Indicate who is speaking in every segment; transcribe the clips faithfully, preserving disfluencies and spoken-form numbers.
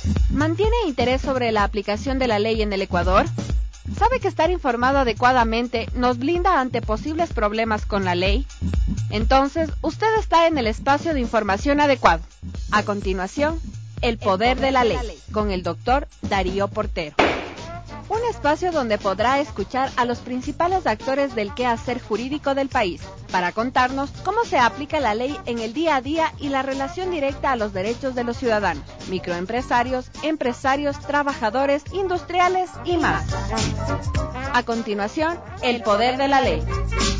Speaker 1: ¿Mantiene interés sobre la aplicación de la ley en el Ecuador? ¿Sabe que estar informado adecuadamente nos blinda ante posibles problemas con la ley? Entonces, usted está en el espacio de información adecuado. A continuación, El Poder de la Ley, con el doctor Darío Portero. Un espacio donde podrá escuchar a los principales actores del quehacer jurídico del país, para contarnos cómo se aplica la ley en el día a día y la relación directa a los derechos de los ciudadanos, microempresarios, empresarios, trabajadores, industriales y más. A continuación, El Poder de la Ley.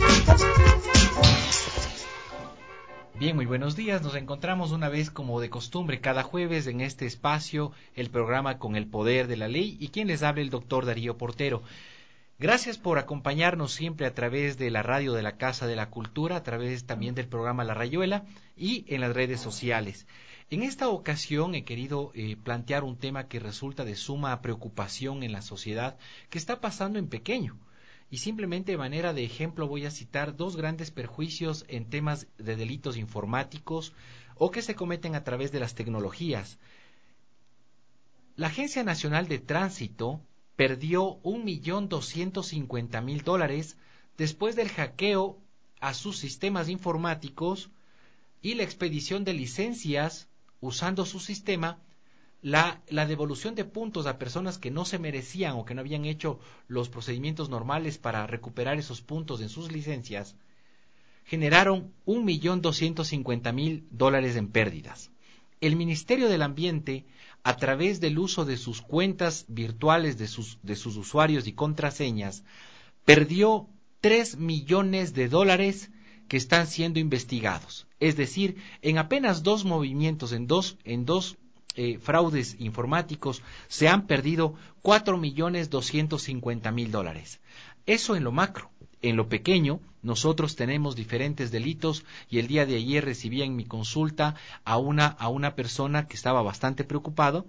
Speaker 2: Bien, muy buenos días. Nos encontramos una vez como de costumbre cada jueves en este espacio, el programa con el Poder de la Ley, y quien les habla el doctor Darío Portero. Gracias por acompañarnos siempre a través de la radio de la Casa de la Cultura, a través también del programa La Rayuela y en las redes sociales. En esta ocasión he querido eh, plantear un tema que resulta de suma preocupación en la sociedad, que está pasando en pequeño. Y simplemente de manera de ejemplo voy a citar dos grandes perjuicios en temas de delitos informáticos o que se cometen a través de las tecnologías. La Agencia Nacional de Tránsito perdió un millón doscientos cincuenta mil dólares después del hackeo a sus sistemas informáticos y la expedición de licencias usando su sistema. La, la devolución de puntos a personas que no se merecían o que no habían hecho los procedimientos normales para recuperar esos puntos en sus licencias, generaron un millón doscientos cincuenta mil dólares en pérdidas. El Ministerio del Ambiente, a través del uso de sus cuentas virtuales de sus, de sus usuarios y contraseñas, perdió tres millones de dólares que están siendo investigados. Es decir, en apenas dos movimientos, en dos, en dos Eh, fraudes informáticos, se han perdido cuatro millones doscientos cincuenta mil dólares. Eso en lo macro. En lo pequeño, nosotros tenemos diferentes delitos y el día de ayer recibí en mi consulta a una, a una persona que estaba bastante preocupado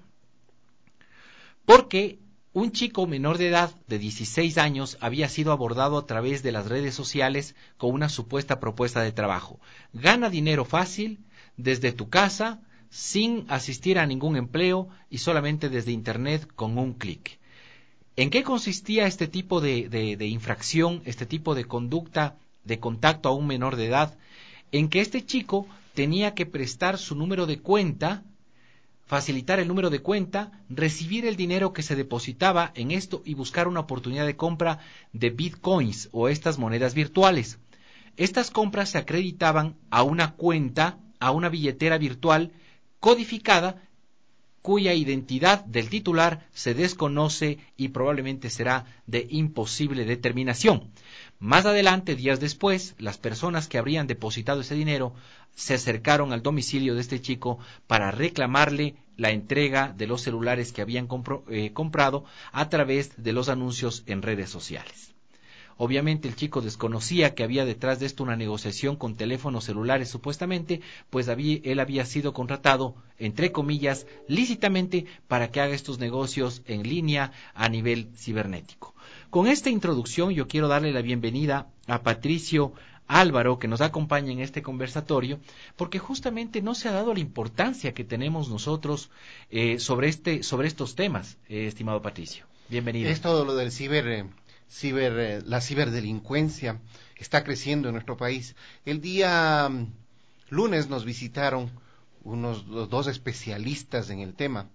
Speaker 2: porque un chico menor de edad de dieciséis años había sido abordado a través de las redes sociales con una supuesta propuesta de trabajo. Gana dinero fácil desde tu casa, sin asistir a ningún empleo y solamente desde internet con un clic. ¿En qué consistía este tipo de, de, de infracción, este tipo de conducta de contacto a un menor de edad? En que este chico tenía que prestar su número de cuenta, facilitar el número de cuenta, recibir el dinero que se depositaba en esto y buscar una oportunidad de compra de bitcoins o estas monedas virtuales. Estas compras se acreditaban a una cuenta, a una billetera virtual codificada, cuya identidad del titular se desconoce y probablemente será de imposible determinación. Más adelante, días después, las personas que habrían depositado ese dinero se acercaron al domicilio de este chico para reclamarle la entrega de los celulares que habían compro, eh, comprado a través de los anuncios en redes sociales. Obviamente el chico desconocía que había detrás de esto una negociación con teléfonos celulares supuestamente, pues había, él había sido contratado, entre comillas, lícitamente para que haga estos negocios en línea a nivel cibernético. Con esta introducción yo quiero darle la bienvenida a Patricio Álvaro, que nos acompaña en este conversatorio, porque justamente no se ha dado la importancia que tenemos nosotros eh, sobre, este, sobre estos temas, eh, estimado Patricio. Bienvenido.
Speaker 3: Es todo lo del ciber... Eh... Ciber, eh, la ciberdelincuencia está creciendo en nuestro país. El día um, lunes nos visitaron unos dos especialistas en el tema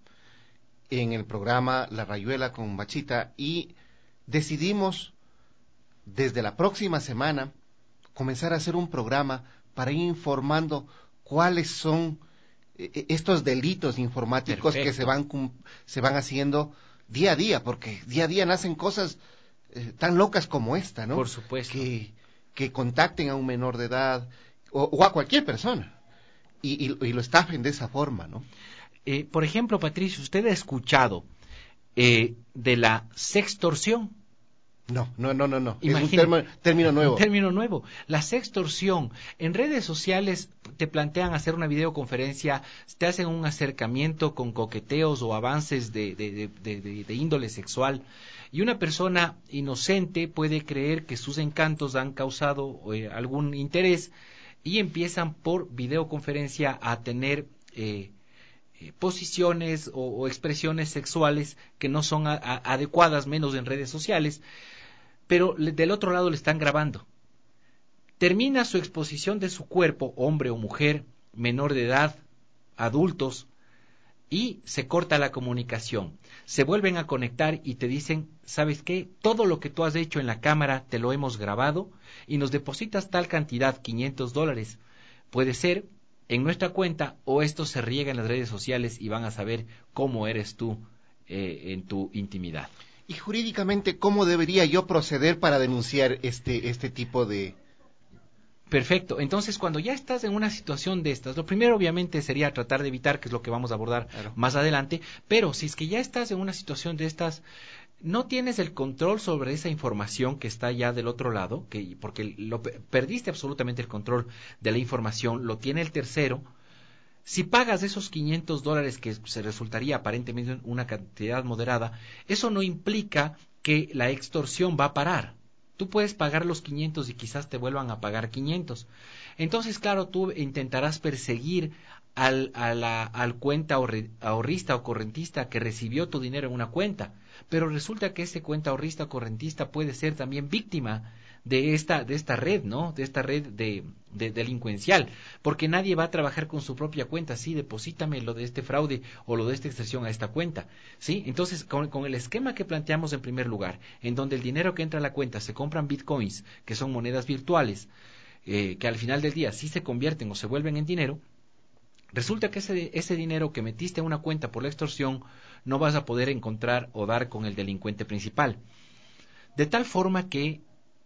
Speaker 3: en el programa La Rayuela con Bachita y decidimos desde la próxima semana comenzar a hacer un programa para ir informando cuáles son eh, estos delitos informáticos Perfecto. que se van se van haciendo día a día, porque día a día nacen cosas Eh, tan locas como esta, ¿no?
Speaker 2: Por supuesto.
Speaker 3: Que, que contacten a un menor de edad o, o a cualquier persona y, y, y lo estafen de esa forma, ¿no?
Speaker 2: Eh, por ejemplo, Patricio, ¿usted ha escuchado eh, de la sextorsión?
Speaker 3: No, no, no, no, no.
Speaker 2: Imagina,
Speaker 3: es un termo, término nuevo.
Speaker 2: Un término nuevo. La sextorsión. En redes sociales te plantean hacer una videoconferencia, te hacen un acercamiento con coqueteos o avances de, de, de, de, de, de índole sexual. Y una persona inocente puede creer que sus encantos han causado eh, algún interés y empiezan por videoconferencia a tener eh, eh, posiciones o, o expresiones sexuales que no son a, a, adecuadas, menos en redes sociales, pero le, del otro lado le están grabando. Termina su exposición de su cuerpo, hombre o mujer, menor de edad, adultos, y se corta la comunicación. Se vuelven a conectar y te dicen, ¿sabes qué? Todo lo que tú has hecho en la cámara te lo hemos grabado y nos depositas tal cantidad, quinientos dólares. Puede ser en nuestra cuenta o esto se riega en las redes sociales y van a saber cómo eres tú eh, en tu intimidad.
Speaker 3: Y jurídicamente, ¿cómo debería yo proceder para denunciar este, este tipo de...?
Speaker 2: Perfecto. Entonces, cuando ya estás en una situación de estas, lo primero obviamente sería tratar de evitar, que es lo que vamos a abordar claro. más adelante, pero si es que ya estás en una situación de estas, no tienes el control sobre esa información que está ya del otro lado, que porque lo, perdiste absolutamente el control de la información, lo tiene el tercero. Si pagas esos quinientos dólares, que se resultaría aparentemente una cantidad moderada, eso no implica que la extorsión va a parar. Tú puedes pagar los quinientos y quizás te vuelvan a pagar quinientos. Entonces, claro, tú intentarás perseguir al, a la, al cuenta ahorrista o correntista que recibió tu dinero en una cuenta. Pero resulta que ese cuenta ahorrista o correntista puede ser también víctima de esta, de esta red, ¿no? De esta red de, de delincuencial. Porque nadie va a trabajar con su propia cuenta. Sí, deposítame lo de este fraude o lo de esta extorsión a esta cuenta. ¿Sí? Entonces, con, con el esquema que planteamos en primer lugar, en donde el dinero que entra a la cuenta se compran bitcoins, que son monedas virtuales, eh, que al final del día sí se convierten o se vuelven en dinero, resulta que ese, ese dinero que metiste a una cuenta por la extorsión no vas a poder encontrar o dar con el delincuente principal. De tal forma que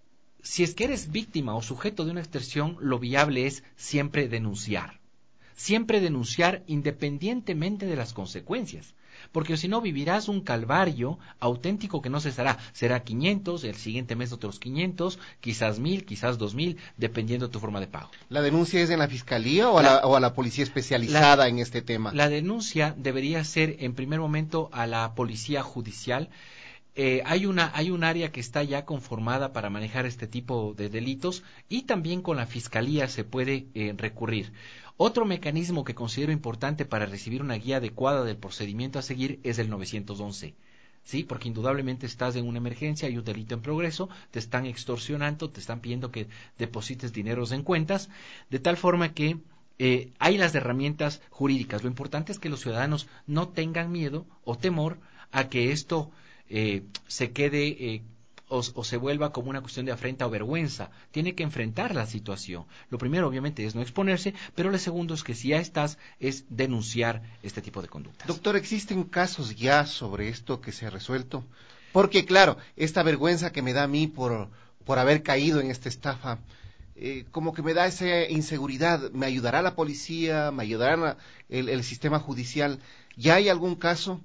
Speaker 2: si es que eres víctima o sujeto de una extorsión, lo viable es siempre denunciar. Siempre denunciar independientemente de las consecuencias. Porque si no vivirás un calvario auténtico que no cesará. Será quinientos, el siguiente mes otros quinientos, quizás mil, quizás dos mil, dependiendo de tu forma de pago.
Speaker 3: ¿La denuncia es en la fiscalía o, la, a, la, o a la policía especializada la, en este tema?
Speaker 2: La denuncia debería ser en primer momento a la policía judicial. Eh, hay una hay un área que está ya conformada para manejar este tipo de delitos y también con la fiscalía se puede eh, recurrir. Otro mecanismo que considero importante para recibir una guía adecuada del procedimiento a seguir es el nueve once. Sí, porque indudablemente estás en una emergencia, hay un delito en progreso, te están extorsionando, te están pidiendo que deposites dineros en cuentas, de tal forma que eh, hay las herramientas jurídicas. Lo importante es que los ciudadanos no tengan miedo o temor a que esto Eh, se quede eh, o, o se vuelva como una cuestión de afrenta o vergüenza. Tiene que enfrentar la situación. Lo primero obviamente es no exponerse, pero lo segundo es que si ya estás es denunciar este tipo de conductas.
Speaker 3: Doctor, ¿existen casos ya sobre esto que se ha resuelto? Porque claro, esta vergüenza que me da a mí por, por haber caído en esta estafa, eh, como que me da esa inseguridad. ¿Me ayudará la policía? ¿Me ayudará el, el sistema judicial? ¿Ya hay algún caso?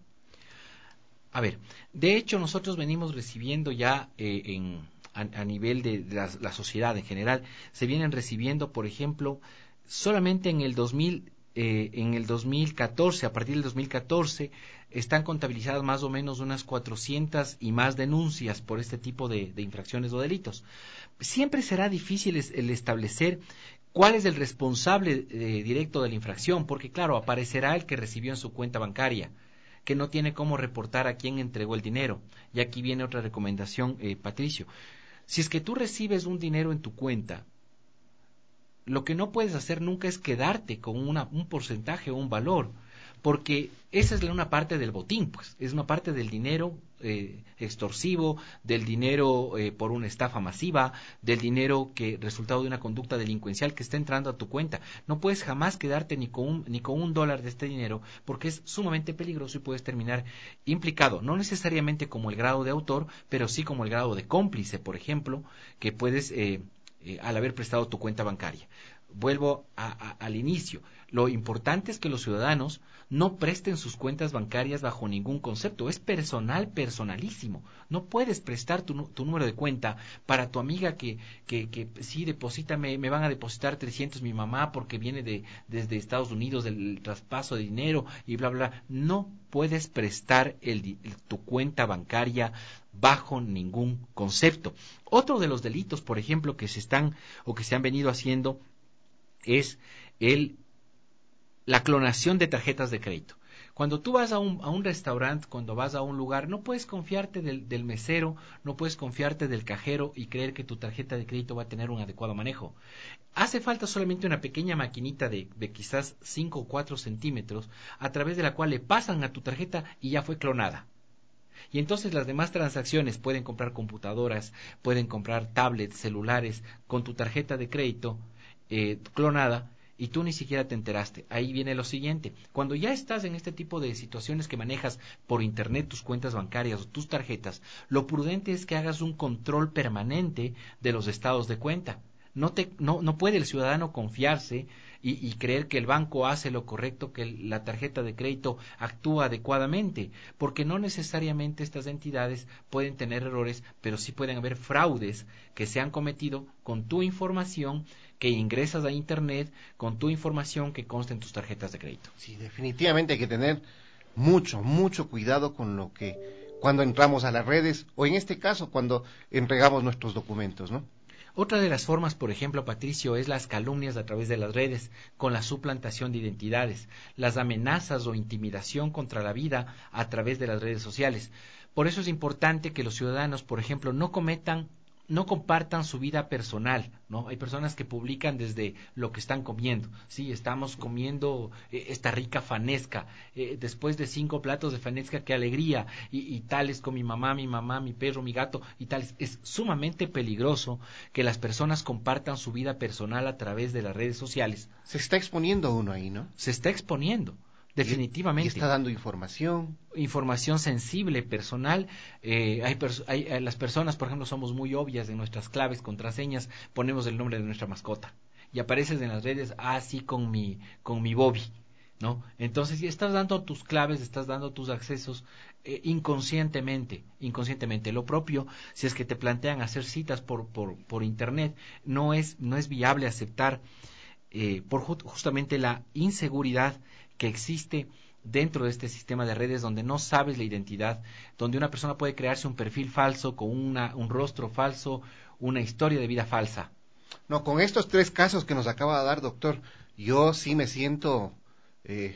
Speaker 2: A ver, de hecho nosotros venimos recibiendo ya eh, en, a, a nivel de, de la, la sociedad en general, se vienen recibiendo, por ejemplo, solamente en el dos mil, eh, en el dos mil catorce, a partir del dos mil catorce, están contabilizadas más o menos unas cuatrocientas y más denuncias por este tipo de, de infracciones o delitos. Siempre será difícil es, el establecer cuál es el responsable eh, directo de la infracción, porque claro, aparecerá el que recibió en su cuenta bancaria, que no tiene cómo reportar a quién entregó el dinero. Y aquí viene otra recomendación, eh, Patricio. Si es que tú recibes un dinero en tu cuenta, lo que no puedes hacer nunca es quedarte con una, un porcentaje o un valor, porque esa es una parte del botín, pues, es una parte del dinero eh, extorsivo, del dinero eh, por una estafa masiva, del dinero que resultado de una conducta delincuencial que está entrando a tu cuenta. No puedes jamás quedarte ni con un, ni con un dólar de este dinero, porque es sumamente peligroso y puedes terminar implicado, no necesariamente como el grado de autor, pero sí como el grado de cómplice, por ejemplo, que puedes eh, eh, al haber prestado tu cuenta bancaria. Vuelvo a, a, al inicio. Lo importante es que los ciudadanos no presten sus cuentas bancarias bajo ningún concepto. Es personal, personalísimo. No puedes prestar tu, tu número de cuenta para tu amiga que, que, que sí, deposítame, me van a depositar trescientos mi mamá porque viene de, desde Estados Unidos del traspaso de dinero y bla, bla. No puedes prestar el, el, tu cuenta bancaria bajo ningún concepto. Otro de los delitos, por ejemplo, que se están o que se han venido haciendo es el, la clonación de tarjetas de crédito. Cuando tú vas a un, a un restaurante, cuando vas a un lugar, no puedes confiarte del, del mesero, no puedes confiarte del cajero y creer que tu tarjeta de crédito va a tener un adecuado manejo. Hace falta solamente una pequeña maquinita de, de quizás cinco o cuatro centímetros, a través de la cual le pasan a tu tarjeta y ya fue clonada. Y entonces las demás transacciones, pueden comprar computadoras, pueden comprar tablets, celulares, con tu tarjeta de crédito eh, clonada, y tú ni siquiera te enteraste. Ahí viene lo siguiente: cuando ya estás en este tipo de situaciones que manejas por internet tus cuentas bancarias o tus tarjetas, lo prudente es que hagas un control permanente de los estados de cuenta. No, te, no, no puede el ciudadano confiarse y, y creer que el banco hace lo correcto, que el, la tarjeta de crédito actúa adecuadamente, porque no necesariamente estas entidades pueden tener errores, pero sí pueden haber fraudes que se han cometido con tu información que ingresas a internet, con tu información que consta en tus tarjetas de crédito.
Speaker 3: Sí, definitivamente hay que tener mucho, mucho cuidado con lo que, cuando entramos a las redes, o en este caso, cuando entregamos nuestros documentos, ¿no?
Speaker 2: Otra de las formas, por ejemplo, Patricio, es las calumnias a través de las redes, con la suplantación de identidades, las amenazas o intimidación contra la vida a través de las redes sociales. Por eso es importante que los ciudadanos, por ejemplo, no cometan no compartan su vida personal, ¿no? Hay personas que publican desde lo que están comiendo. Sí, estamos comiendo eh, esta rica fanesca, eh, después de cinco platos de fanesca, qué alegría, y, y tales con mi mamá, mi mamá, mi perro, mi gato, y tales. Es sumamente peligroso que las personas compartan su vida personal a través de las redes sociales.
Speaker 3: Se está exponiendo uno ahí, ¿no?
Speaker 2: Se está exponiendo. Definitivamente.
Speaker 3: Y está dando información.
Speaker 2: Información sensible, personal. Eh, hay, pers hay eh, las personas, por ejemplo, somos muy obvias en nuestras claves, contraseñas, ponemos el nombre de nuestra mascota. Y apareces en las redes, así ah, con mi, con mi Bobby, ¿no? Entonces, si estás dando tus claves, estás dando tus accesos eh, inconscientemente, inconscientemente. Lo propio, si es que te plantean hacer citas por, por, por internet, no es, no es viable aceptar eh, por ju justamente la inseguridad que existe dentro de este sistema de redes, donde no sabes la identidad, donde una persona puede crearse un perfil falso con una, un rostro falso, una historia de vida falsa.
Speaker 3: No, con estos tres casos que nos acaba de dar, doctor, yo sí me siento eh,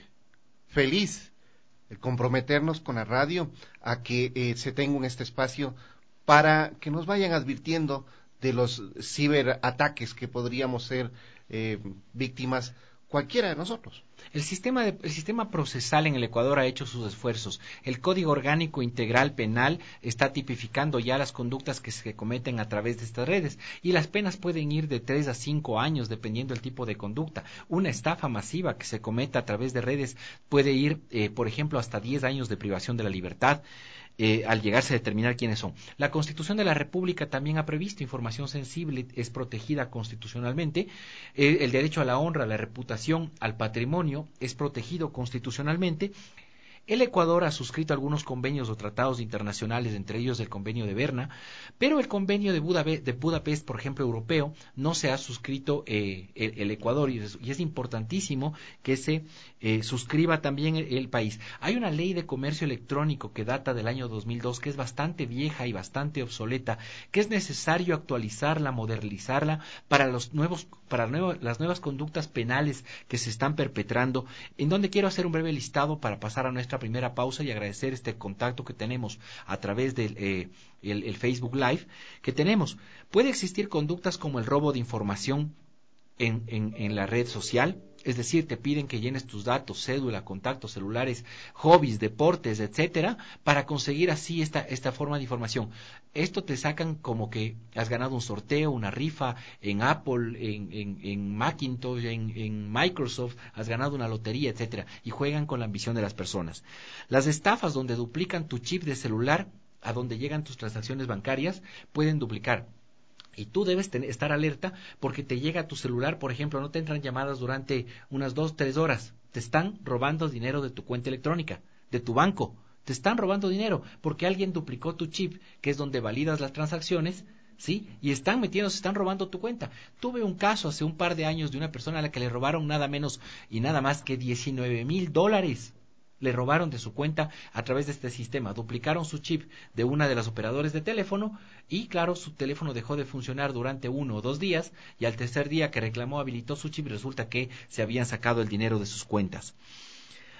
Speaker 3: feliz de comprometernos con la radio a que eh, se tenga en este espacio para que nos vayan advirtiendo de los ciberataques que podríamos ser eh, víctimas cualquiera de nosotros.
Speaker 2: El sistema, de, el sistema procesal en el Ecuador ha hecho sus esfuerzos. El Código Orgánico Integral Penal está tipificando ya las conductas que se cometen a través de estas redes, y las penas pueden ir de tres a cinco años dependiendo del tipo de conducta. Una estafa masiva que se cometa a través de redes puede ir, eh, por ejemplo, hasta diez años de privación de la libertad. Eh, al llegarse a determinar quiénes son. La Constitución de la República también ha previsto información sensible, es protegida constitucionalmente. Eh, el derecho a la honra, a la reputación, al patrimonio es protegido constitucionalmente. El Ecuador ha suscrito algunos convenios o tratados internacionales, entre ellos el convenio de Berna, pero el convenio de Budapest, de Budapest por ejemplo, europeo, no se ha suscrito eh, el, el Ecuador, y es, y es importantísimo que se eh, suscriba también el, el país. Hay una ley de comercio electrónico que data del año dos mil dos, que es bastante vieja y bastante obsoleta, que es necesario actualizarla, modernizarla para los nuevos, para nuevo, las nuevas conductas penales que se están perpetrando, en donde quiero hacer un breve listado para pasar a nuestra primera pausa y agradecer este contacto que tenemos a través del eh, el, el Facebook Live que tenemos. Puede existir conductas como el robo de información en, en, en la red social, es decir, te piden que llenes tus datos, cédula, contactos celulares, hobbies, deportes, etcétera, para conseguir así esta, esta forma de información. Esto te sacan como que has ganado un sorteo, una rifa en Apple, en, en, en Macintosh, en, en Microsoft, has ganado una lotería, etcétera, y juegan con la ambición de las personas. Las estafas donde duplican tu chip de celular, a donde llegan tus transacciones bancarias, pueden duplicar. Y tú debes tener, estar alerta porque te llega a tu celular, por ejemplo, no te entran llamadas durante unas dos, tres horas. Te están robando dinero de tu cuenta electrónica, de tu banco. Te están robando dinero porque alguien duplicó tu chip, que es donde validas las transacciones, ¿sí? Y están metiendo, se están robando tu cuenta. Tuve un caso hace un par de años de una persona a la que le robaron nada menos y nada más que diecinueve mil dólares. Le robaron de su cuenta a través de este sistema, duplicaron su chip de una de las operadores de teléfono y claro, su teléfono dejó de funcionar durante uno o dos días y al tercer día que reclamó habilitó su chip y resulta que se habían sacado el dinero de sus cuentas.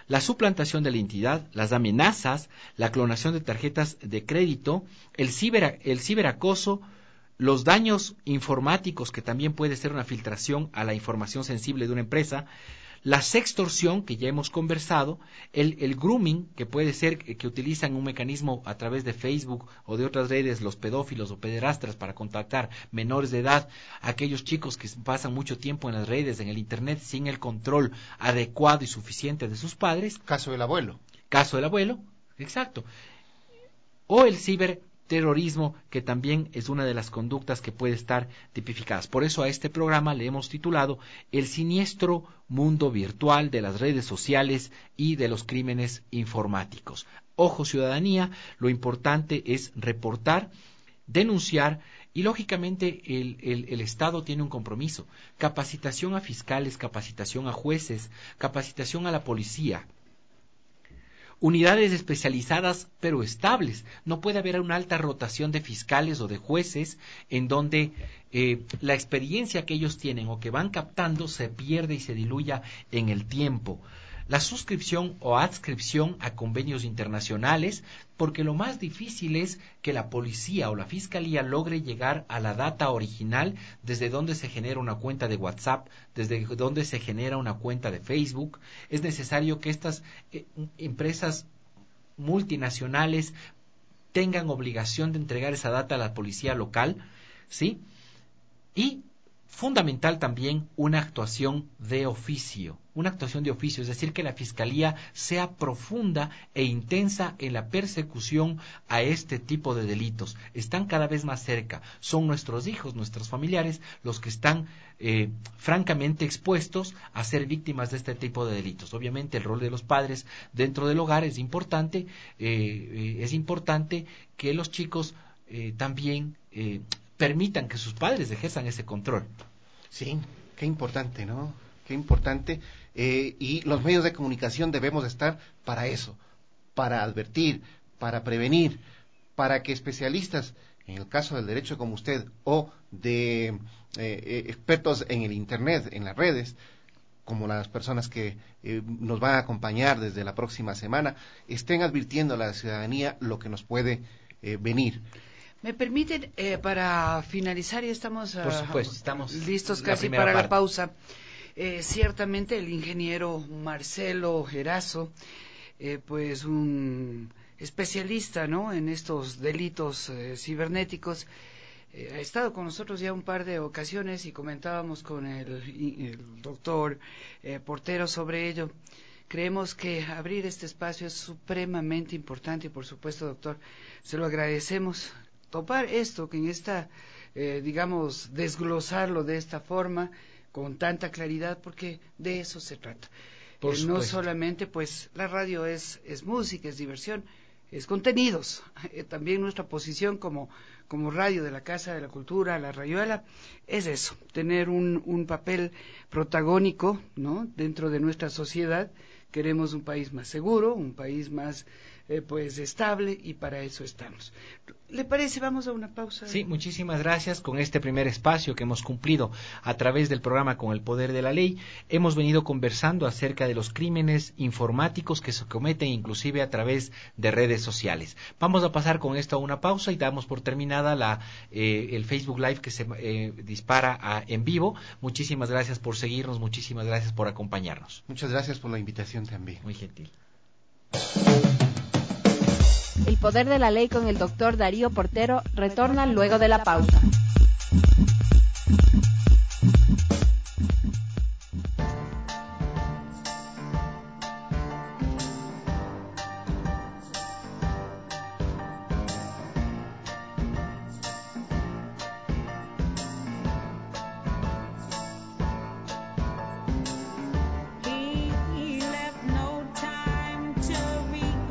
Speaker 2: la suplantación de la identidad, las amenazas, la clonación de tarjetas de crédito, el, ciber, el ciberacoso, los daños informáticos, que también puede ser una filtración a la información sensible de una empresa, la sextorsión, que ya hemos conversado, el, el grooming, que puede ser que, que utilizan un mecanismo a través de Facebook o de otras redes, los pedófilos o pederastras, para contactar menores de edad, aquellos chicos que pasan mucho tiempo en las redes, en el Internet, sin el control adecuado y suficiente de sus padres.
Speaker 3: Caso del abuelo.
Speaker 2: Caso del abuelo, exacto. O el ciber terrorismo, que también es una de las conductas que puede estar tipificadas. Por eso a este programa le hemos titulado El siniestro mundo virtual de las redes sociales y de los crímenes informáticos. Ojo, ciudadanía, lo importante es reportar, denunciar y lógicamente el, el, el Estado tiene un compromiso. Capacitación a fiscales, capacitación a jueces, capacitación a la policía. Unidades especializadas pero estables. No puede haber una alta rotación de fiscales o de jueces en donde eh, la experiencia que ellos tienen o que van captando se pierde y se diluya en el tiempo. La suscripción o adscripción a convenios internacionales, porque lo más difícil es que la policía o la fiscalía logre llegar a la data original desde donde se genera una cuenta de WhatsApp, desde donde se genera una cuenta de Facebook. Es necesario que estas eh, empresas multinacionales tengan obligación de entregar esa data a la policía local, ¿sí? Y fundamental también una actuación de oficio, una actuación de oficio, es decir, que la Fiscalía sea profunda e intensa en la persecución a este tipo de delitos. Están cada vez más cerca, son nuestros hijos, nuestros familiares, los que están eh, francamente expuestos a ser víctimas de este tipo de delitos. Obviamente el rol de los padres dentro del hogar es importante, eh, eh, es importante que los chicos eh, también eh, permitan que sus padres ejerzan ese control.
Speaker 3: Sí, qué importante, ¿no? Qué importante. Eh, y los medios de comunicación debemos estar para eso, para advertir, para prevenir, para que especialistas, en el caso del derecho como usted, o de eh, eh, expertos en el Internet, en las redes, como las personas que eh, nos van a acompañar desde la próxima semana, estén advirtiendo a la ciudadanía lo que nos puede eh, venir.
Speaker 4: ¿Me permiten, eh, para finalizar, y estamos,
Speaker 2: Por supuesto, estamos
Speaker 4: listos
Speaker 2: la
Speaker 4: casi para
Speaker 2: parte.
Speaker 4: la pausa? Eh, ciertamente el ingeniero Marcelo Erazo, eh, pues un especialista, ¿no?, en estos delitos eh, cibernéticos, eh, ha estado con nosotros ya un par de ocasiones y comentábamos con el, el doctor eh, Portero sobre ello. Creemos que abrir este espacio es supremamente importante y, por supuesto, doctor, se lo agradecemos. Topar esto, que en esta, eh, digamos, desglosarlo de esta forma, con tanta claridad, porque de eso se trata.
Speaker 2: Por
Speaker 4: Eh, no solamente, pues, la radio es, es música, es diversión, es contenidos. Eh, también nuestra posición como, como radio de la Casa de la Cultura, la Rayuela, es eso, tener un, un papel protagónico, ¿no?, dentro de nuestra sociedad. Queremos un país más seguro, un país más eh, pues estable, y para eso estamos. ¿Le parece? Vamos a una pausa.
Speaker 2: Sí, muchísimas gracias. Con este primer espacio que hemos cumplido a través del programa Con el Poder de la Ley, hemos venido conversando acerca de los crímenes informáticos que se cometen inclusive a través de redes sociales. Vamos a pasar con esto a una pausa y damos por terminada la eh, el Facebook Live que se eh, dispara a, en vivo. Muchísimas gracias por seguirnos, muchísimas gracias por acompañarnos.
Speaker 3: Muchas gracias por la invitación también.
Speaker 2: Muy gentil.
Speaker 1: El Poder de la Ley con el doctor Darío Portero retorna luego de la pausa.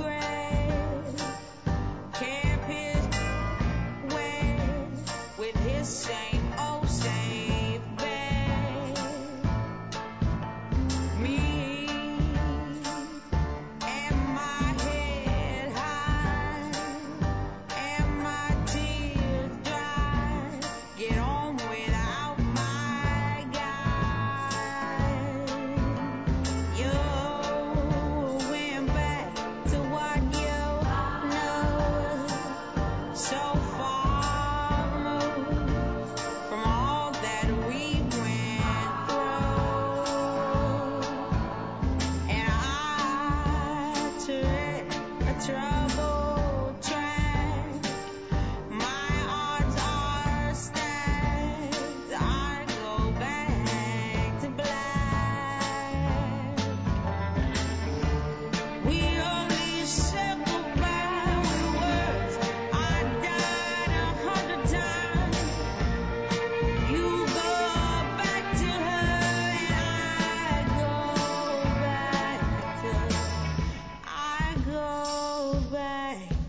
Speaker 5: With his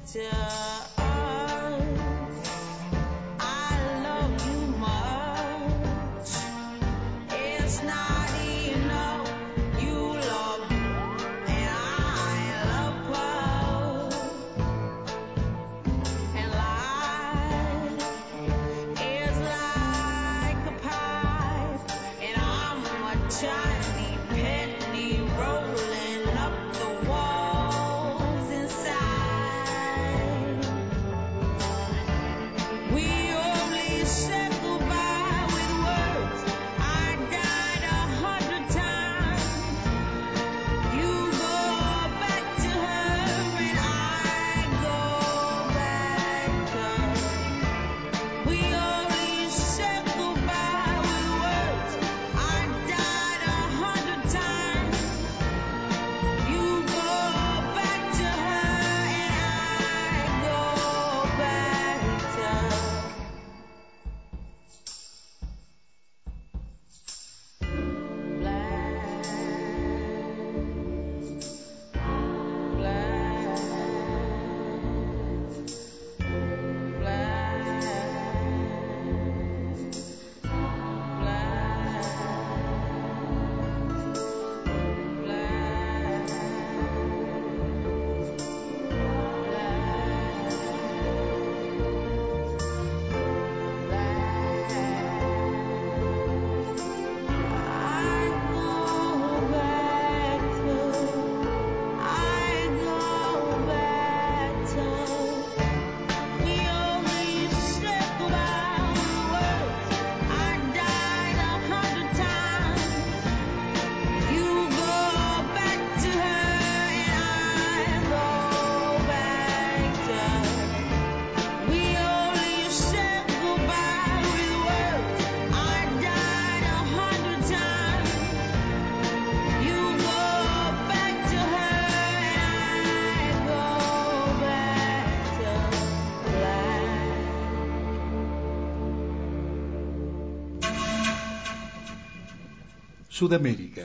Speaker 5: Sudamérica.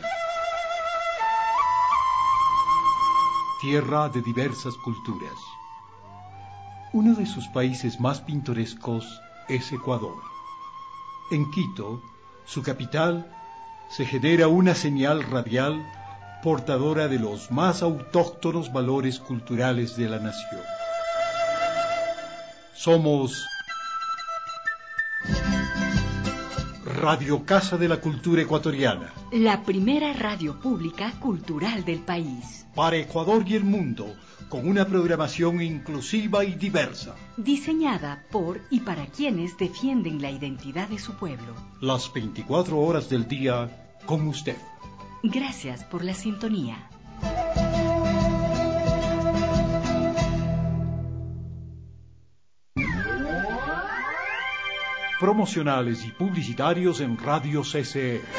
Speaker 5: Tierra de diversas culturas. Uno de sus países más pintorescos es Ecuador. En Quito, su capital, se genera una señal radial portadora de los más autóctonos valores culturales de la nación. Somos Radio Casa de la Cultura Ecuatoriana,
Speaker 6: la primera radio pública cultural del país.
Speaker 5: Para Ecuador y el mundo, con una programación inclusiva y diversa.
Speaker 6: Diseñada por y para quienes defienden la identidad de su pueblo.
Speaker 5: Las veinticuatro horas del día con usted.
Speaker 6: Gracias por la sintonía.
Speaker 5: Promocionales y publicitarios en Radio C C E.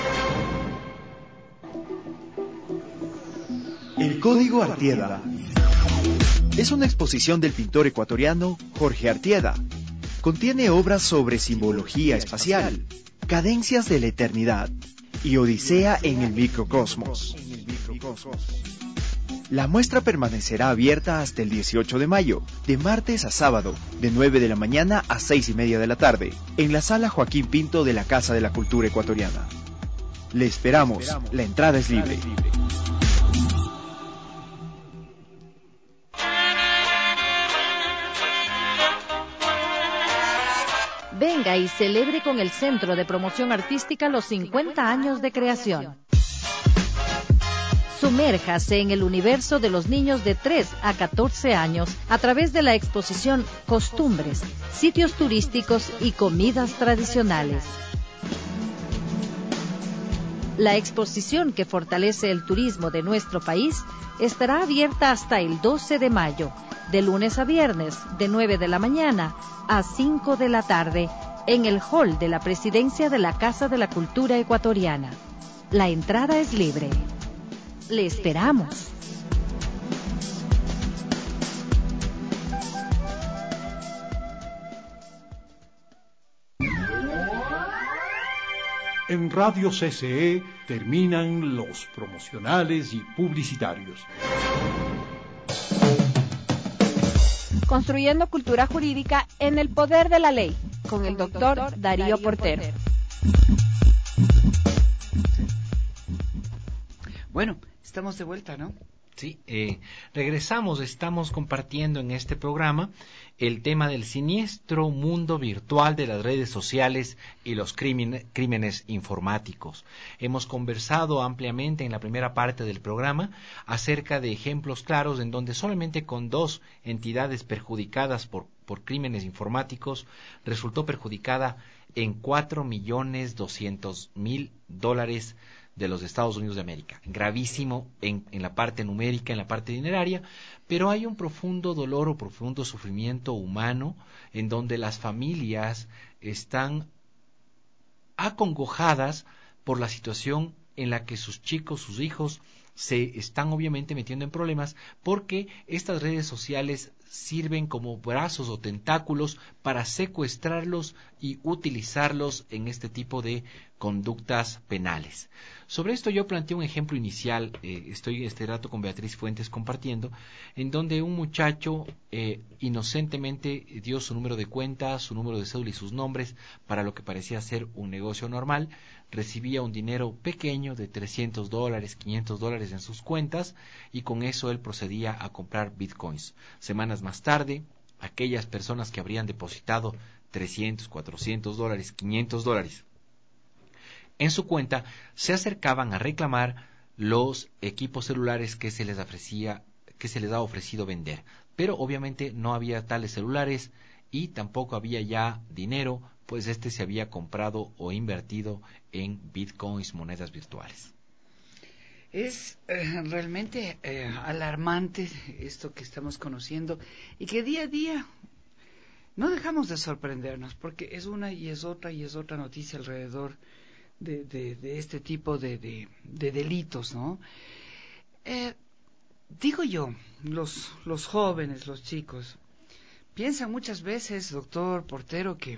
Speaker 7: El Código Artieda es una exposición del pintor ecuatoriano Jorge Artieda. Contiene obras sobre simbología espacial, cadencias de la eternidad y odisea en el microcosmos. La muestra permanecerá abierta hasta el dieciocho de mayo, de martes a sábado, de nueve de la mañana a seis y media de la tarde, en la sala Joaquín Pinto de la Casa de la Cultura Ecuatoriana. Le esperamos, la entrada es libre.
Speaker 8: Venga y celebre con el Centro de Promoción Artística los cincuenta años de creación. Sumérjase en el universo de los niños de tres a catorce años a través de la exposición Costumbres, Sitios Turísticos y Comidas Tradicionales. La exposición que fortalece el turismo de nuestro país estará abierta hasta el doce de mayo, de lunes a viernes, de nueve de la mañana a cinco de la tarde, en el hall de la Presidencia de la Casa de la Cultura Ecuatoriana. La entrada es libre. Le esperamos.
Speaker 5: En Radio C C E terminan los promocionales y publicitarios.
Speaker 1: Construyendo cultura jurídica en el poder de la ley, con el doctor Darío Portero.
Speaker 4: Bueno, estamos de vuelta, ¿no?
Speaker 2: Sí, eh, regresamos, estamos compartiendo en este programa el tema del siniestro mundo virtual de las redes sociales y los crímenes, crímenes informáticos. Hemos conversado ampliamente en la primera parte del programa acerca de ejemplos claros en donde solamente con dos entidades perjudicadas por, por crímenes informáticos resultó perjudicada en cuatro millones doscientos mil dólares de los Estados Unidos de América. Gravísimo en, en la parte numérica, en la parte dineraria, pero hay un profundo dolor o profundo sufrimiento humano en donde las familias están acongojadas por la situación en la que sus chicos, sus hijos, se están obviamente metiendo en problemas porque estas redes sociales sirven como brazos o tentáculos para secuestrarlos y utilizarlos en este tipo de conductas penales. Sobre esto yo planteé un ejemplo inicial, eh, estoy este rato con Beatriz Fuentes compartiendo, en donde un muchacho eh, inocentemente dio su número de cuenta, su número de cédula y sus nombres para lo que parecía ser un negocio normal, recibía un dinero pequeño de trescientos dólares, quinientos dólares en sus cuentas y con eso él procedía a comprar bitcoins. Semanas más tarde, aquellas personas que habrían depositado trescientos, cuatrocientos dólares, quinientos dólares en su cuenta se acercaban a reclamar los equipos celulares que se les ofrecía, que se les ha ofrecido vender. Pero obviamente no había tales celulares y tampoco había ya dinero, pues este se había comprado o invertido en bitcoins, monedas virtuales.
Speaker 4: Es eh, realmente eh, alarmante esto que estamos conociendo y que día a día no dejamos de sorprendernos porque es una y es otra y es otra noticia alrededor de, de, de este tipo de, de, de delitos, ¿no? Eh, digo yo, los, los jóvenes, los chicos, piensan muchas veces, doctor Portero, que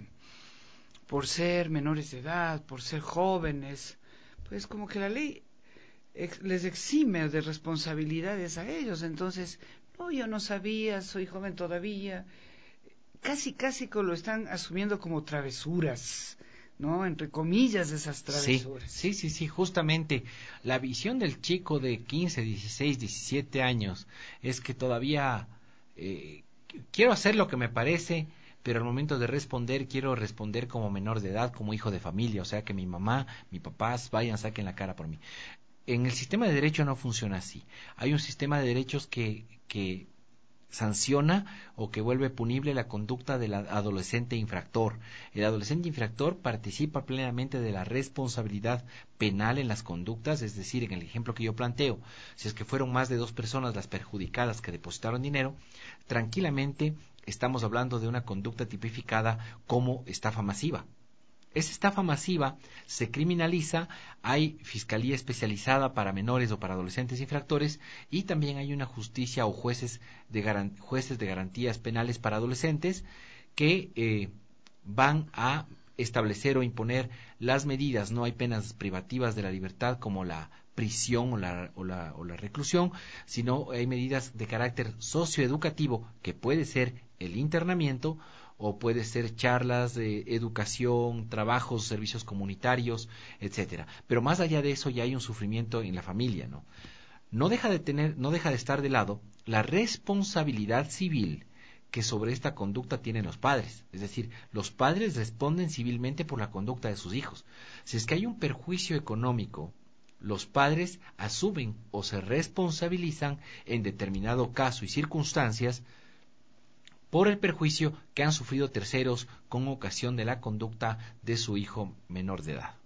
Speaker 4: por ser menores de edad, por ser jóvenes, pues como que la ley ex, les exime de responsabilidades a ellos. Entonces, no, yo no sabía, soy joven todavía. Casi, casi que lo están asumiendo como travesuras, ¿no? Entre comillas, esas travesuras.
Speaker 2: Sí, sí, sí, sí, justamente la visión del chico de quince, dieciséis, diecisiete años es que todavía eh, quiero hacer lo que me parece, pero al momento de responder quiero responder como menor de edad, como hijo de familia, o sea que mi mamá, mis papás vayan, saquen la cara por mí. En el sistema de derecho no funciona así. Hay un sistema de derechos que, que sanciona o que vuelve punible la conducta del adolescente infractor. El adolescente infractor participa plenamente de la responsabilidad penal en las conductas, es decir, en el ejemplo que yo planteo, si es que fueron más de dos personas las perjudicadas que depositaron dinero, tranquilamente estamos hablando de una conducta tipificada como estafa masiva. Esa estafa masiva se criminaliza, hay fiscalía especializada para menores o para adolescentes infractores y también hay una justicia o jueces de, garan- jueces de garantías penales para adolescentes que eh, van a establecer o imponer las medidas. No hay penas privativas de la libertad como la prisión o la, o la, o la reclusión, sino hay medidas de carácter socioeducativo que puede ser el internamiento o puede ser charlas de educación, trabajos, servicios comunitarios, etcétera. Pero más allá de eso ya hay un sufrimiento en la familia, ¿no? No deja de tener, no deja de estar de lado la responsabilidad civil que sobre esta conducta tienen los padres. Es decir, los padres responden civilmente por la conducta de sus hijos. Si es que hay un perjuicio económico, los padres asumen o se responsabilizan en determinado caso y circunstancias por el perjuicio que han sufrido terceros con ocasión de la conducta de su hijo menor de edad.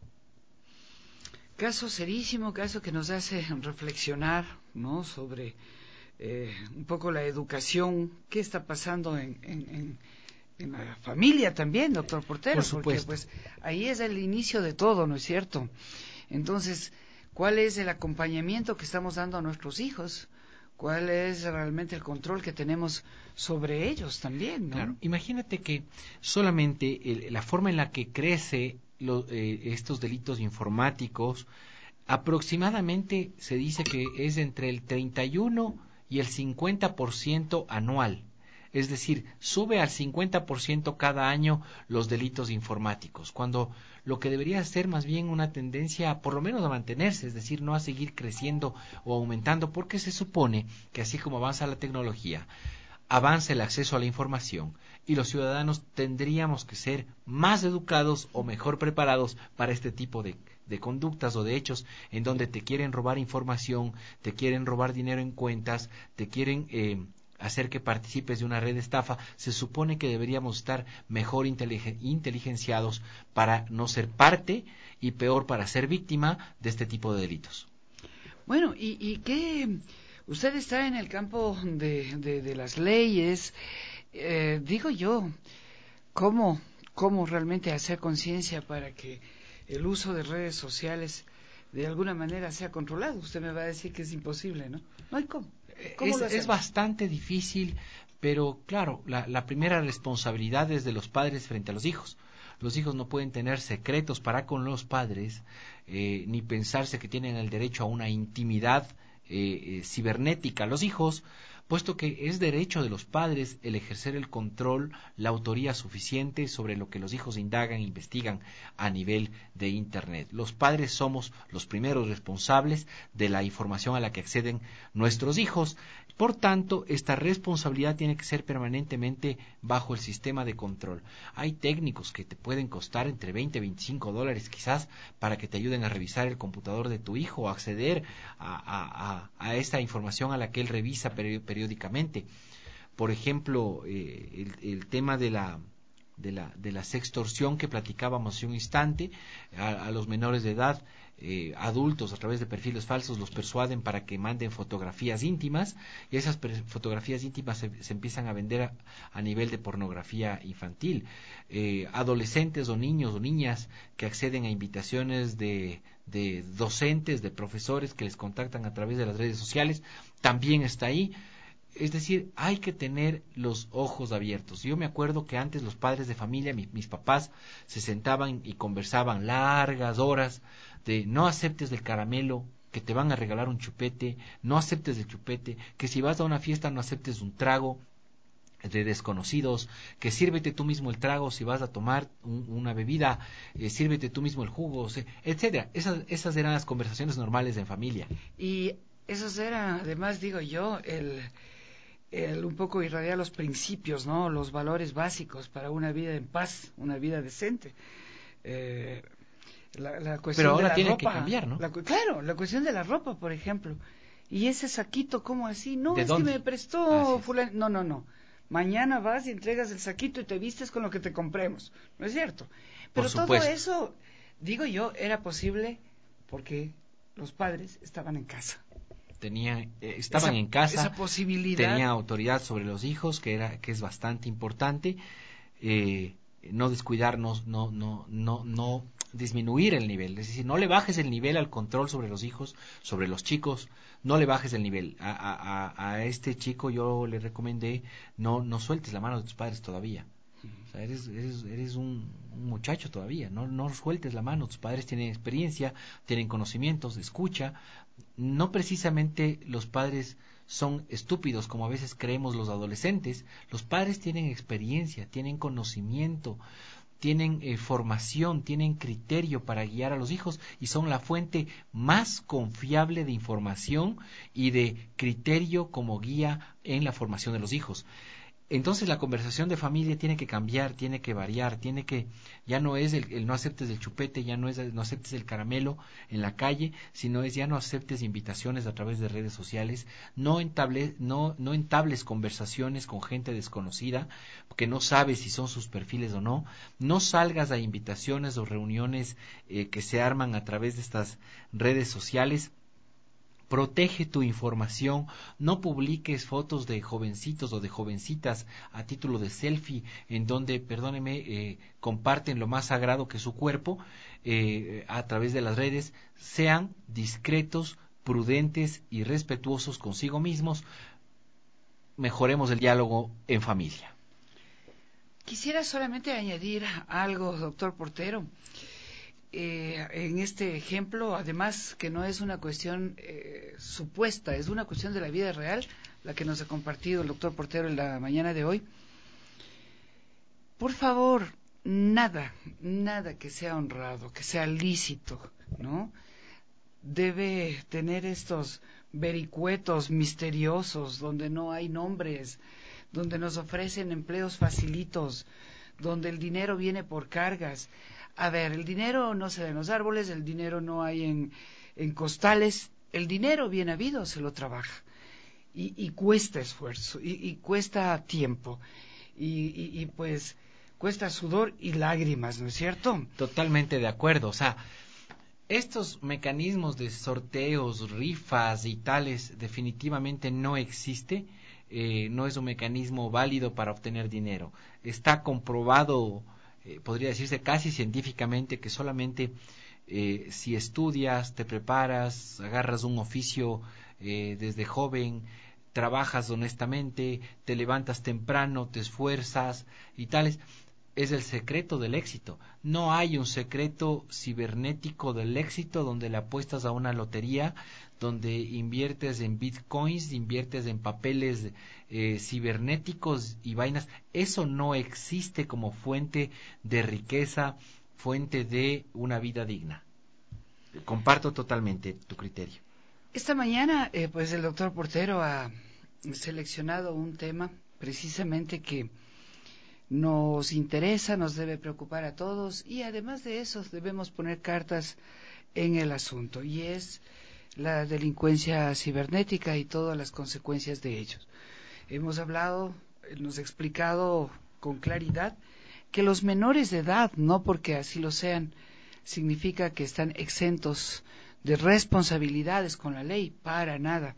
Speaker 4: Caso serísimo, caso que nos hace reflexionar, ¿no? Sobre eh, un poco la educación, qué está pasando en, en, en, en la familia también, doctor Portero,
Speaker 2: Por supuesto.
Speaker 4: porque pues ahí es el inicio de todo, ¿no es cierto? Entonces, ¿cuál es el acompañamiento que estamos dando a nuestros hijos? ¿Cuál es realmente el control que tenemos sobre ellos también, ¿no?
Speaker 2: Claro, imagínate que solamente el, la forma en la que crece lo, eh, estos delitos informáticos, aproximadamente se dice que es entre el treinta y uno y el cincuenta por ciento anual. Es decir, sube al cincuenta por ciento cada año los delitos informáticos, cuando lo que debería ser más bien una tendencia por lo menos a mantenerse, es decir, no a seguir creciendo o aumentando, porque se supone que así como avanza la tecnología, avanza el acceso a la información y los ciudadanos tendríamos que ser más educados o mejor preparados para este tipo de, de conductas o de hechos en donde te quieren robar información, te quieren robar dinero en cuentas, te quieren eh, hacer que participes de una red de estafa. Se supone que deberíamos estar mejor inteligen- inteligenciados para no ser parte y peor para ser víctima de este tipo de delitos.
Speaker 4: Bueno, ¿y, y qué...? Usted está en el campo de, de, de las leyes, eh, digo yo, ¿cómo, cómo realmente hacer conciencia para que el uso de redes sociales de alguna manera sea controlado? Usted me va a decir que es imposible, ¿no? No hay cómo. ¿Cómo
Speaker 2: Es,
Speaker 4: lo
Speaker 2: es bastante difícil, pero claro, la, la primera responsabilidad es de los padres frente a los hijos. Los hijos no pueden tener secretos para con los padres, eh, ni pensarse que tienen el derecho a una intimidad Eh, eh, cibernética. Los hijos, puesto que es derecho de los padres el ejercer el control, la autoría suficiente sobre lo que los hijos indagan, investigan a nivel de Internet. Los padres somos los primeros responsables de la información a la que acceden nuestros hijos. Por tanto, esta responsabilidad tiene que ser permanentemente bajo el sistema de control. Hay técnicos que te pueden costar entre veinte y veinticinco dólares quizás para que te ayuden a revisar el computador de tu hijo o acceder a, a, a, a esta información a la que él revisa peri- periódicamente. Por ejemplo, eh, el, el tema de la... De la, de la sextorsión que platicábamos hace un instante, a, a los menores de edad, eh, adultos a través de perfiles falsos los persuaden para que manden fotografías íntimas y esas fotografías íntimas se, se empiezan a vender a, a nivel de pornografía infantil. Eh, adolescentes o niños o niñas que acceden a invitaciones de, de docentes, de profesores que les contactan a través de las redes sociales, también está ahí. Es decir, hay que tener los ojos abiertos. Yo me acuerdo que antes los padres de familia, mi, mis papás, se sentaban y conversaban largas horas de no aceptes del caramelo, que te van a regalar un chupete, no aceptes del chupete, que si vas a una fiesta no aceptes un trago de desconocidos, que sírvete tú mismo el trago si vas a tomar un, una bebida, eh, sírvete tú mismo el jugo, o sea, etcétera. Esas, esas eran las conversaciones normales en familia.
Speaker 4: Y esos eran, además, digo yo, el... El, un poco irradiar los principios, ¿no? Los valores básicos para una vida en paz, una vida decente. Eh, la, la cuestión
Speaker 2: Pero ahora
Speaker 4: de la
Speaker 2: tiene
Speaker 4: ropa,
Speaker 2: que cambiar, ¿no?
Speaker 4: La, claro, la cuestión de la ropa, por ejemplo. Y ese saquito, ¿cómo así? No,
Speaker 2: ¿De
Speaker 4: es
Speaker 2: dónde?
Speaker 4: que me prestó
Speaker 2: Es.
Speaker 4: fulano. No, no, no. Mañana vas y entregas el saquito y te vistes con lo que te compremos. ¿No es cierto? Pero
Speaker 2: Por
Speaker 4: todo
Speaker 2: supuesto.
Speaker 4: eso, digo yo, era posible porque los padres estaban en casa.
Speaker 2: Tenían, eh, estaban
Speaker 4: esa,
Speaker 2: en casa,
Speaker 4: esa posibilidad.
Speaker 2: tenían autoridad sobre los hijos, que era que es bastante importante, eh, no descuidarnos, no, no, no, no disminuir el nivel, es decir, no le bajes el nivel al control sobre los hijos, sobre los chicos, no le bajes el nivel. A, a, a este chico yo le recomendé no, no sueltes la mano de tus padres todavía. O sea, eres, eres, eres un, un muchacho todavía, no, no sueltes la mano, tus padres tienen experiencia, tienen conocimientos, escucha. No precisamente los padres son estúpidos como a veces creemos los adolescentes, los padres tienen experiencia, tienen conocimiento, tienen eh, formación, tienen criterio para guiar a los hijos y son la fuente más confiable de información y de criterio como guía en la formación de los hijos. Entonces la conversación de familia tiene que cambiar, tiene que variar, tiene que, ya no es el, el no aceptes el chupete, ya no es el no aceptes el caramelo en la calle, sino es ya no aceptes invitaciones a través de redes sociales, no entables, no, no entables conversaciones con gente desconocida, que no sabes si son sus perfiles o no, no salgas a invitaciones o reuniones eh, que se arman a través de estas redes sociales. Protege tu información, no publiques fotos de jovencitos o de jovencitas a título de selfie en donde, perdóneme, eh, comparten lo más sagrado que es su cuerpo eh, a través de las redes. Sean discretos, prudentes y respetuosos consigo mismos. Mejoremos el diálogo en familia.
Speaker 4: Quisiera solamente añadir algo, doctor Portero. Eh, en este ejemplo, además que no es una cuestión eh, supuesta, es una cuestión de la vida real, la que nos ha compartido el doctor Portero en la mañana de hoy. Por favor, nada, nada que sea honrado, que sea lícito, ¿no? Debe tener estos vericuetos misteriosos donde no hay nombres, donde nos ofrecen empleos facilitos, donde el dinero viene por cargas. A ver, el dinero no se da en los árboles, el dinero no hay en, en costales, el dinero bien habido se lo trabaja y, y cuesta esfuerzo y, y cuesta tiempo y, y, y pues cuesta sudor y lágrimas, ¿no es cierto?
Speaker 2: Totalmente de acuerdo, o sea, estos mecanismos de sorteos, rifas y tales definitivamente no existe, eh, no es un mecanismo válido para obtener dinero. Está comprobado, eh, podría decirse casi científicamente, que solamente eh, si estudias, te preparas, agarras un oficio eh, desde joven, trabajas honestamente, te levantas temprano, te esfuerzas y tales, es el secreto del éxito. No hay un secreto cibernético del éxito donde le apuestas a una lotería, donde inviertes en bitcoins, inviertes en papeles eh, cibernéticos y vainas. Eso no existe como fuente de riqueza, fuente de una vida digna. Comparto totalmente tu criterio.
Speaker 4: Esta mañana, eh, pues el doctor Portero ha seleccionado un tema precisamente que nos interesa, nos debe preocupar a todos y además de eso debemos poner cartas en el asunto y es la delincuencia cibernética y todas las consecuencias de ellos. Hemos hablado, nos ha explicado con claridad que los menores de edad, no porque así lo sean, significa que están exentos de responsabilidades con la ley, para nada.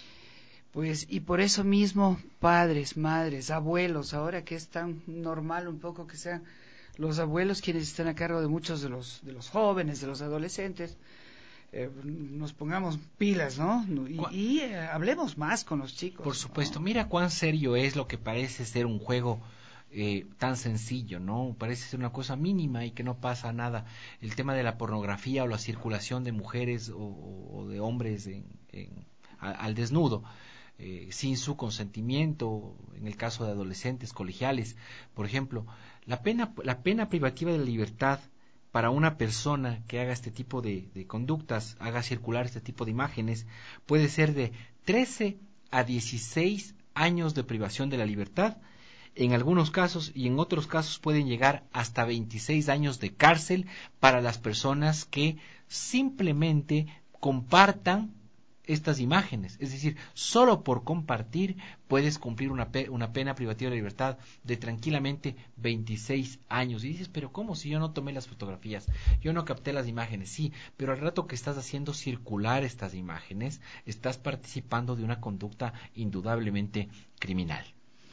Speaker 4: Pues, y por eso mismo, padres, madres, abuelos, ahora que es tan normal un poco que sean los abuelos quienes están a cargo de muchos de los, de los jóvenes, de los adolescentes, eh, nos pongamos pilas, ¿no? Y, y eh, hablemos más con los chicos.
Speaker 2: Por supuesto,
Speaker 4: ¿no?
Speaker 2: Mira cuán serio es lo que parece ser un juego eh, tan sencillo, ¿no? Parece ser una cosa mínima y que no pasa nada. El tema de la pornografía o la circulación de mujeres o, o de hombres en, en, a, al desnudo. Eh, sin su consentimiento, en el caso de adolescentes, colegiales, por ejemplo, la pena, la pena privativa de la libertad para una persona que haga este tipo de, de conductas, haga circular este tipo de imágenes, puede ser de trece a dieciséis años de privación de la libertad, en algunos casos y en otros casos pueden llegar hasta veintiséis años de cárcel para las personas que simplemente compartan estas imágenes, es decir, solo por compartir puedes cumplir una, pe una pena privativa de libertad de tranquilamente veintiséis años. Y dices, pero ¿cómo si yo no tomé las fotografías? Yo no capté las imágenes. Sí, pero al rato que estás haciendo circular estas imágenes, estás participando de una conducta indudablemente criminal.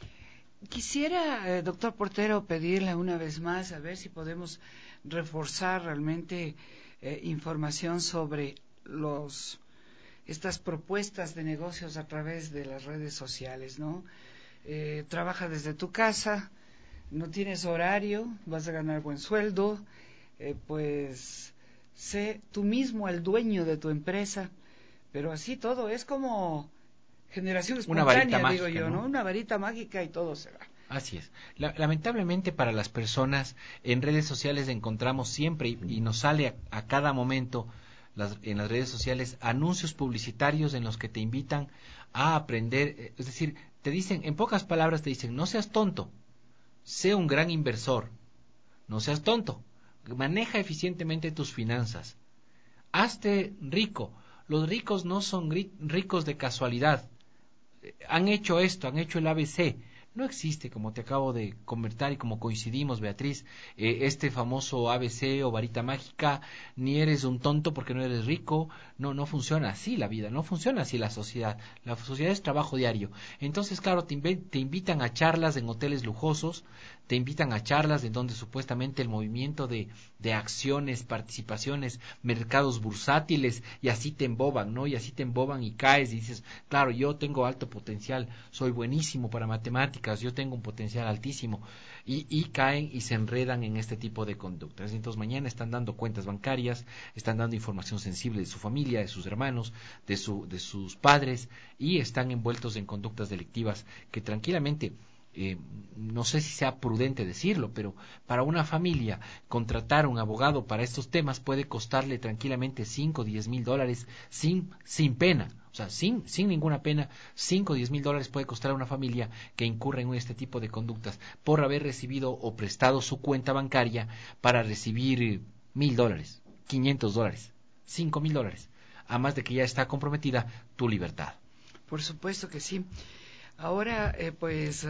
Speaker 4: Quisiera, eh, doctor Portero, pedirle una vez más a ver si podemos reforzar realmente eh, información sobre los estas propuestas de negocios a través de las redes sociales, ¿no? Eh, trabaja desde tu casa, no tienes horario, vas a ganar buen sueldo, eh, pues sé tú mismo el dueño de tu empresa, pero así todo es como generación espontánea, digo yo, ¿no? ¿no? Una varita mágica y todo se va.
Speaker 2: Así es. La, lamentablemente para las personas en redes sociales encontramos siempre y, y nos sale a, a cada momento Las, en las redes sociales anuncios publicitarios en los que te invitan a aprender, es decir, te dicen, en pocas palabras te dicen, no seas tonto, sé un gran inversor, no seas tonto, maneja eficientemente tus finanzas, hazte rico. Los ricos no son ricos de casualidad, han hecho esto, han hecho el A B C. No existe, como te acabo de comentar y como coincidimos, Beatriz, eh, este famoso A B C o varita mágica, ni eres un tonto porque no eres rico, no, no funciona así la vida, no funciona así la sociedad, la sociedad es trabajo diario. Entonces, claro, te, inv te invitan a charlas en hoteles lujosos, te invitan a charlas en donde supuestamente el movimiento de, de acciones, participaciones, mercados bursátiles, y así te emboban, ¿no? Y así te emboban y caes y dices, claro, yo tengo alto potencial, soy buenísimo para matemáticas, matemáticas, yo tengo un potencial altísimo, y, y caen y se enredan en este tipo de conductas. Entonces mañana están dando cuentas bancarias, están dando información sensible de su familia, de sus hermanos, de, su, de sus padres, y están envueltos en conductas delictivas que tranquilamente, Eh, no sé si sea prudente decirlo, pero para una familia contratar un abogado para estos temas puede costarle tranquilamente cinco o diez mil dólares sin, sin pena, o sea, sin, sin ninguna pena. Cinco o diez mil dólares puede costar a una familia que incurre en este tipo de conductas por haber recibido o prestado su cuenta bancaria para recibir mil dólares, quinientos dólares, cinco mil dólares, a más de que ya está comprometida tu libertad.
Speaker 4: Por supuesto que sí. Ahora, eh, pues,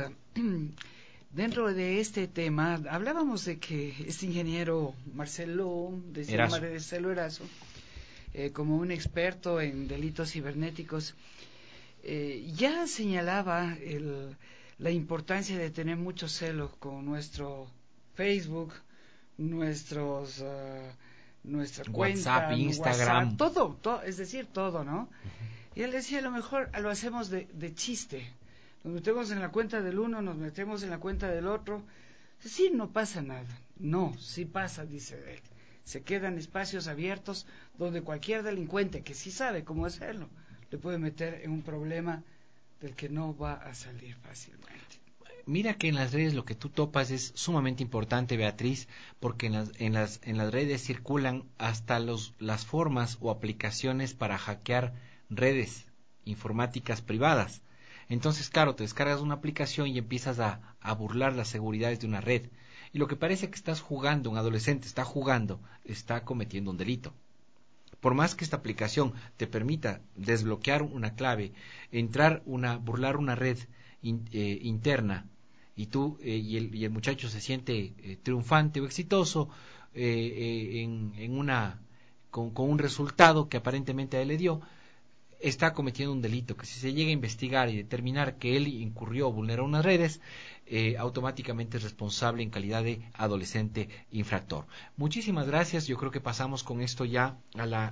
Speaker 4: dentro de este tema, hablábamos de que este ingeniero Marcelo, de Marcelo Erazo, eh, como un experto en delitos cibernéticos, eh, ya señalaba el, la importancia de tener mucho celo con nuestro Facebook, nuestros, uh, nuestra
Speaker 2: WhatsApp,
Speaker 4: cuenta,
Speaker 2: Instagram,
Speaker 4: WhatsApp, todo, todo, es decir, todo, ¿no? Uh-huh. Y él decía, a lo mejor lo hacemos de, de chiste. Nos metemos en la cuenta del uno, nos metemos en la cuenta del otro. Sí, no pasa nada. No, sí pasa, dice él. Se quedan espacios abiertos donde cualquier delincuente que sí sabe cómo hacerlo, le puede meter en un problema del que no va a salir fácilmente.
Speaker 2: Mira que en las redes lo que tú topas es sumamente importante, Beatriz, porque en las, en las, en las redes circulan hasta los, las formas o aplicaciones para hackear redes informáticas privadas. Entonces, claro, te descargas una aplicación y empiezas a, a burlar las seguridades de una red. Y lo que parece que estás jugando, un adolescente está jugando, está cometiendo un delito. Por más que esta aplicación te permita desbloquear una clave, entrar una, burlar una red in, eh, interna, y tú eh, y, el, y el muchacho se siente eh, triunfante o exitoso eh, eh, en, en una con, con un resultado que aparentemente a él le dio, está cometiendo un delito que si se llega a investigar y determinar que él incurrió o vulneró unas redes, eh, automáticamente es responsable en calidad de adolescente infractor. Muchísimas gracias. Yo creo que pasamos con esto ya a la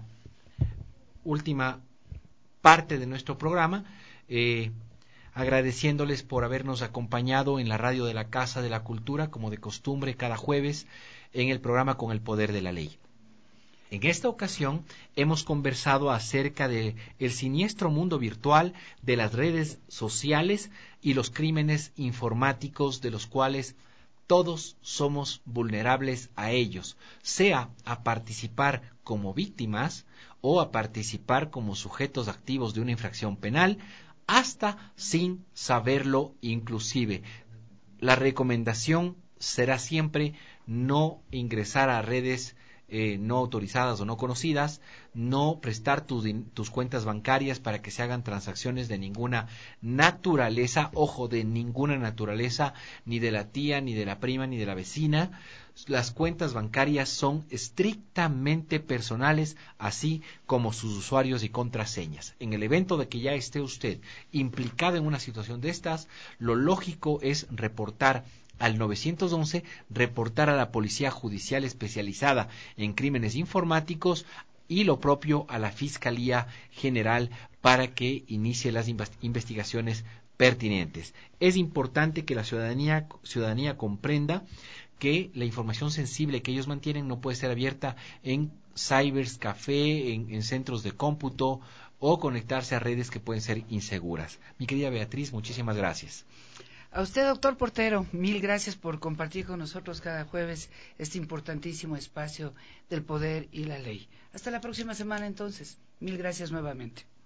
Speaker 2: última parte de nuestro programa, eh, agradeciéndoles por habernos acompañado en la radio de la Casa de la Cultura, como de costumbre, cada jueves en el programa Con el Poder de la Ley. En esta ocasión hemos conversado acerca de el siniestro mundo virtual de las redes sociales y los crímenes informáticos de los cuales todos somos vulnerables a ellos, sea a participar como víctimas o a participar como sujetos activos de una infracción penal, hasta sin saberlo inclusive. La recomendación será siempre no ingresar a redes Eh, no autorizadas o no conocidas, no prestar tus, tus cuentas bancarias para que se hagan transacciones de ninguna naturaleza, ojo, de ninguna naturaleza, ni de la tía, ni de la prima, ni de la vecina. Las cuentas bancarias son estrictamente personales, así como sus usuarios y contraseñas. En el evento de que ya esté usted implicado en una situación de estas, lo lógico es reportar al nueve once, reportar a la Policía Judicial Especializada en Crímenes Informáticos y lo propio a la Fiscalía General para que inicie las investigaciones pertinentes. Es importante que la ciudadanía, ciudadanía comprenda que la información sensible que ellos mantienen no puede ser abierta en cybers, café, en, en centros de cómputo o conectarse a redes que pueden ser inseguras. Mi querida Beatriz, muchísimas gracias.
Speaker 4: A usted, doctor Portero, mil gracias por compartir con nosotros cada jueves este importantísimo espacio del poder y la ley. Hasta la próxima semana, entonces. Mil gracias nuevamente.